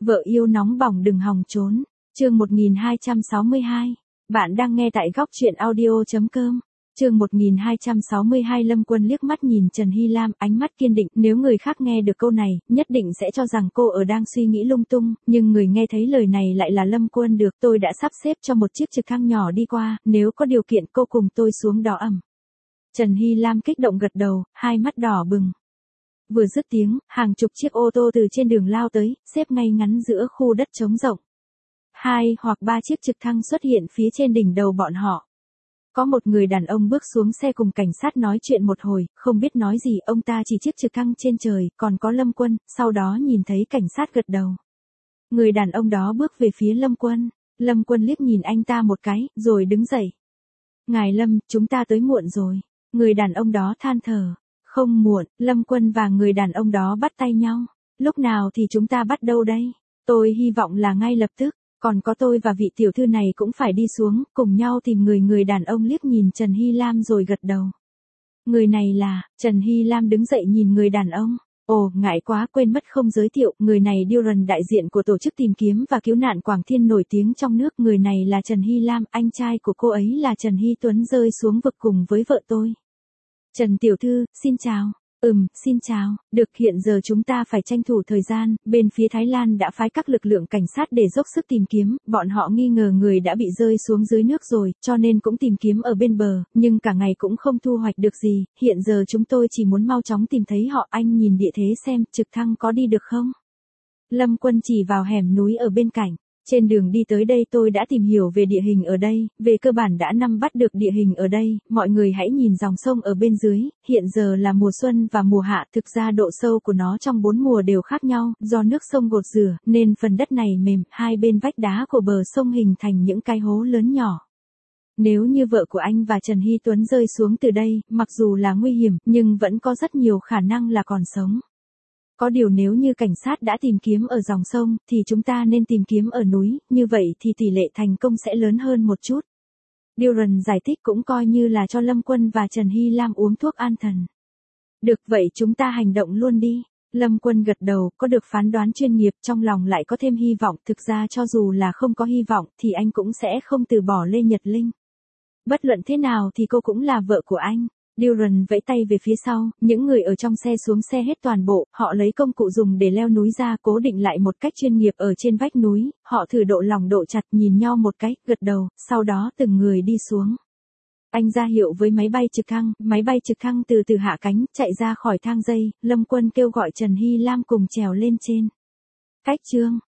Vợ yêu nóng bỏng đừng hòng trốn. Chương 1262. Bạn đang nghe tại góc truyện audio.com. Chương 1262. Lâm Quân liếc mắt nhìn Trần Hy Lam, ánh mắt kiên định, nếu người khác nghe được câu này, nhất định sẽ cho rằng cô ở đang suy nghĩ lung tung, nhưng người nghe thấy lời này lại là Lâm Quân. Được, tôi đã sắp xếp cho một chiếc trực thăng nhỏ đi qua, nếu có điều kiện cô cùng tôi xuống đó ẩm. Trần Hy Lam kích động gật đầu, hai mắt đỏ bừng. Vừa dứt tiếng, hàng chục chiếc ô tô từ trên đường lao tới, xếp ngay ngắn giữa khu đất trống rộng. 2 hoặc 3 chiếc trực thăng xuất hiện phía trên đỉnh đầu bọn họ. Có một người đàn ông bước xuống xe cùng cảnh sát nói chuyện một hồi, không biết nói gì, ông ta chỉ chiếc trực thăng trên trời, còn có Lâm Quân, sau đó nhìn thấy cảnh sát gật đầu. Người đàn ông đó bước về phía Lâm Quân. Lâm Quân liếc nhìn anh ta một cái, rồi đứng dậy. Ngài Lâm, chúng ta tới muộn rồi. Người đàn ông đó than thở. Không muộn, Lâm Quân và người đàn ông đó bắt tay nhau. Lúc nào thì chúng ta bắt đầu đây? Tôi hy vọng là ngay lập tức, còn có tôi và vị tiểu thư này cũng phải đi xuống, cùng nhau tìm người. Người đàn ông liếc nhìn Trần Hy Lam rồi gật đầu. Người này là, Trần Hy Lam đứng dậy nhìn người đàn ông. Ồ, ngại quá, quên mất không giới thiệu, người này Dylan, đại diện của tổ chức tìm kiếm và cứu nạn Quảng Thiên nổi tiếng trong nước. Người này là Trần Hy Lam, anh trai của cô ấy là Trần Hy Tuấn rơi xuống vực cùng với vợ tôi. Trần tiểu thư, xin chào. Xin chào. Được, hiện giờ chúng ta phải tranh thủ thời gian, bên phía Thái Lan đã phái các lực lượng cảnh sát để dốc sức tìm kiếm, bọn họ nghi ngờ người đã bị rơi xuống dưới nước rồi, cho nên cũng tìm kiếm ở bên bờ, nhưng cả ngày cũng không thu hoạch được gì, hiện giờ chúng tôi chỉ muốn mau chóng tìm thấy họ. Anh nhìn địa thế xem, trực thăng có đi được không? Lâm Quân chỉ vào hẻm núi ở bên cạnh. Trên đường đi tới đây tôi đã tìm hiểu về địa hình ở đây, về cơ bản đã nắm bắt được địa hình ở đây. Mọi người hãy nhìn dòng sông ở bên dưới, hiện giờ là mùa xuân và mùa hạ, thực ra độ sâu của nó trong 4 mùa đều khác nhau, do nước sông gột rửa, nên phần đất này mềm, hai bên vách đá của bờ sông hình thành những cái hố lớn nhỏ. Nếu như vợ của anh và Trần Hy Tuấn rơi xuống từ đây, mặc dù là nguy hiểm, nhưng vẫn có rất nhiều khả năng là còn sống. Có điều nếu như cảnh sát đã tìm kiếm ở dòng sông, thì chúng ta nên tìm kiếm ở núi, như vậy thì tỷ lệ thành công sẽ lớn hơn một chút. Dylan giải thích, cũng coi như là cho Lâm Quân và Trần Hy Lam uống thuốc an thần. Được, vậy chúng ta hành động luôn đi. Lâm Quân gật đầu, có được phán đoán chuyên nghiệp, trong lòng lại có thêm hy vọng. Thực ra cho dù là không có hy vọng, thì anh cũng sẽ không từ bỏ Lê Nhật Linh. Bất luận thế nào thì cô cũng là vợ của anh. Dylan vẫy tay về phía sau, những người ở trong xe xuống xe hết toàn bộ, họ lấy công cụ dùng để leo núi ra, cố định lại một cách chuyên nghiệp ở trên vách núi, họ thử độ lòng độ chặt, nhìn nhau một cái, gật đầu, sau đó từng người đi xuống. Anh ra hiệu với máy bay trực thăng từ từ hạ cánh, chạy ra khỏi thang dây. Lâm Quân kêu gọi Trần Hy Lam cùng trèo lên trên. Cách chương